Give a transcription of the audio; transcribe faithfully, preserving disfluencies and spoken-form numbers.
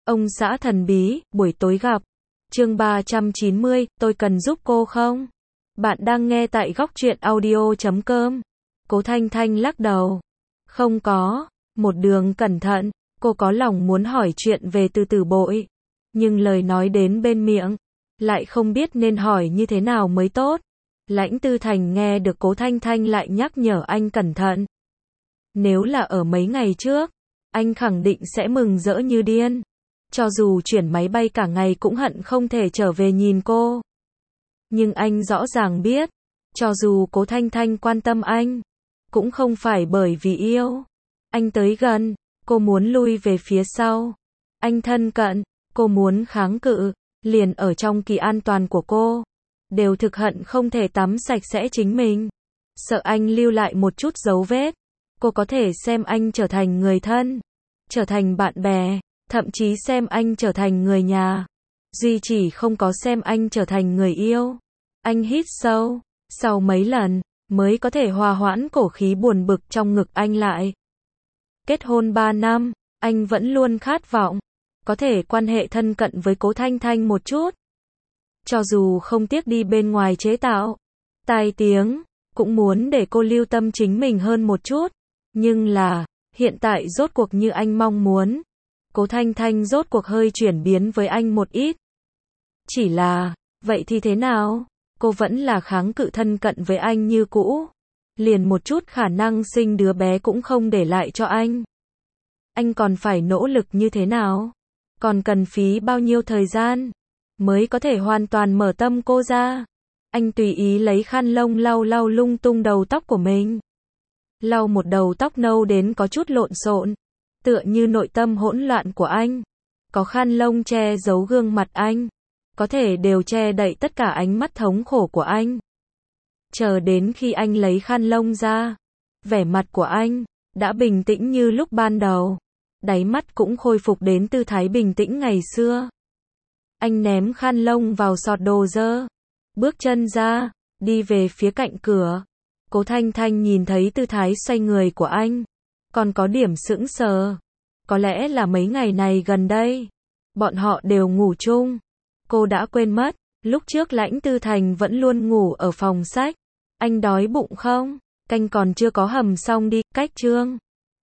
Ông xã thần bí, buổi tối gặp. Chương ba trăm chín mươi, tôi cần giúp cô không? Bạn đang nghe tại góc truyện audio chấm com. Cố Thanh Thanh lắc đầu. Không có. Một đường cẩn thận, cô có lòng muốn hỏi chuyện về Từ Tử Bội. Nhưng lời nói đến bên miệng, lại không biết nên hỏi như thế nào mới tốt. Lãnh Tư Thành nghe được Cố Thanh Thanh lại nhắc nhở anh cẩn thận. Nếu là ở mấy ngày trước, anh khẳng định sẽ mừng rỡ như điên. Cho dù chuyển máy bay cả ngày cũng hận không thể trở về nhìn cô. Nhưng anh rõ ràng biết, cho dù Cố Thanh Thanh quan tâm anh, cũng không phải bởi vì yêu. Anh tới gần, cô muốn lui về phía sau. Anh thân cận, cô muốn kháng cự, liền ở trong kỳ an toàn của cô. Đều thực hận không thể tắm sạch sẽ chính mình. Sợ anh lưu lại một chút dấu vết. Cô có thể xem anh trở thành người thân, trở thành bạn bè, thậm chí xem anh trở thành người nhà. Duy chỉ không có xem anh trở thành người yêu. Anh hít sâu, sau mấy lần, mới có thể hòa hoãn cổ khí buồn bực trong ngực anh lại. Kết hôn ba năm, anh vẫn luôn khát vọng, có thể quan hệ thân cận với Cố Thanh Thanh một chút. Cho dù không tiếc đi bên ngoài chế tạo tai tiếng, cũng muốn để cô lưu tâm chính mình hơn một chút. Nhưng là, hiện tại rốt cuộc như anh mong muốn. Cố Thanh Thanh rốt cuộc hơi chuyển biến với anh một ít. Chỉ là, vậy thì thế nào? Cô vẫn là kháng cự thân cận với anh như cũ. Liền một chút khả năng sinh đứa bé cũng không để lại cho anh. Anh còn phải nỗ lực như thế nào? Còn cần phí bao nhiêu thời gian mới có thể hoàn toàn mở tâm cô ra? Anh tùy ý lấy khăn lông lau lau lung tung đầu tóc của mình. Lau một đầu tóc nâu đến có chút lộn xộn, tựa như nội tâm hỗn loạn của anh. Có khăn lông che giấu gương mặt anh, có thể đều che đậy tất cả ánh mắt thống khổ của anh. Chờ đến khi anh lấy khăn lông ra, vẻ mặt của anh đã bình tĩnh như lúc ban đầu, đáy mắt cũng khôi phục đến tư thái bình tĩnh ngày xưa. Anh ném khăn lông vào sọt đồ dơ, bước chân ra, đi về phía cạnh cửa. Cố Thanh Thanh nhìn thấy tư thái xoay người của anh, còn có điểm sững sờ. Có lẽ là mấy ngày này gần đây, bọn họ đều ngủ chung. Cô đã quên mất, lúc trước Lãnh Tư Thành vẫn luôn ngủ ở phòng sách. Anh đói bụng không? Canh còn chưa có hầm xong đi, cách chương.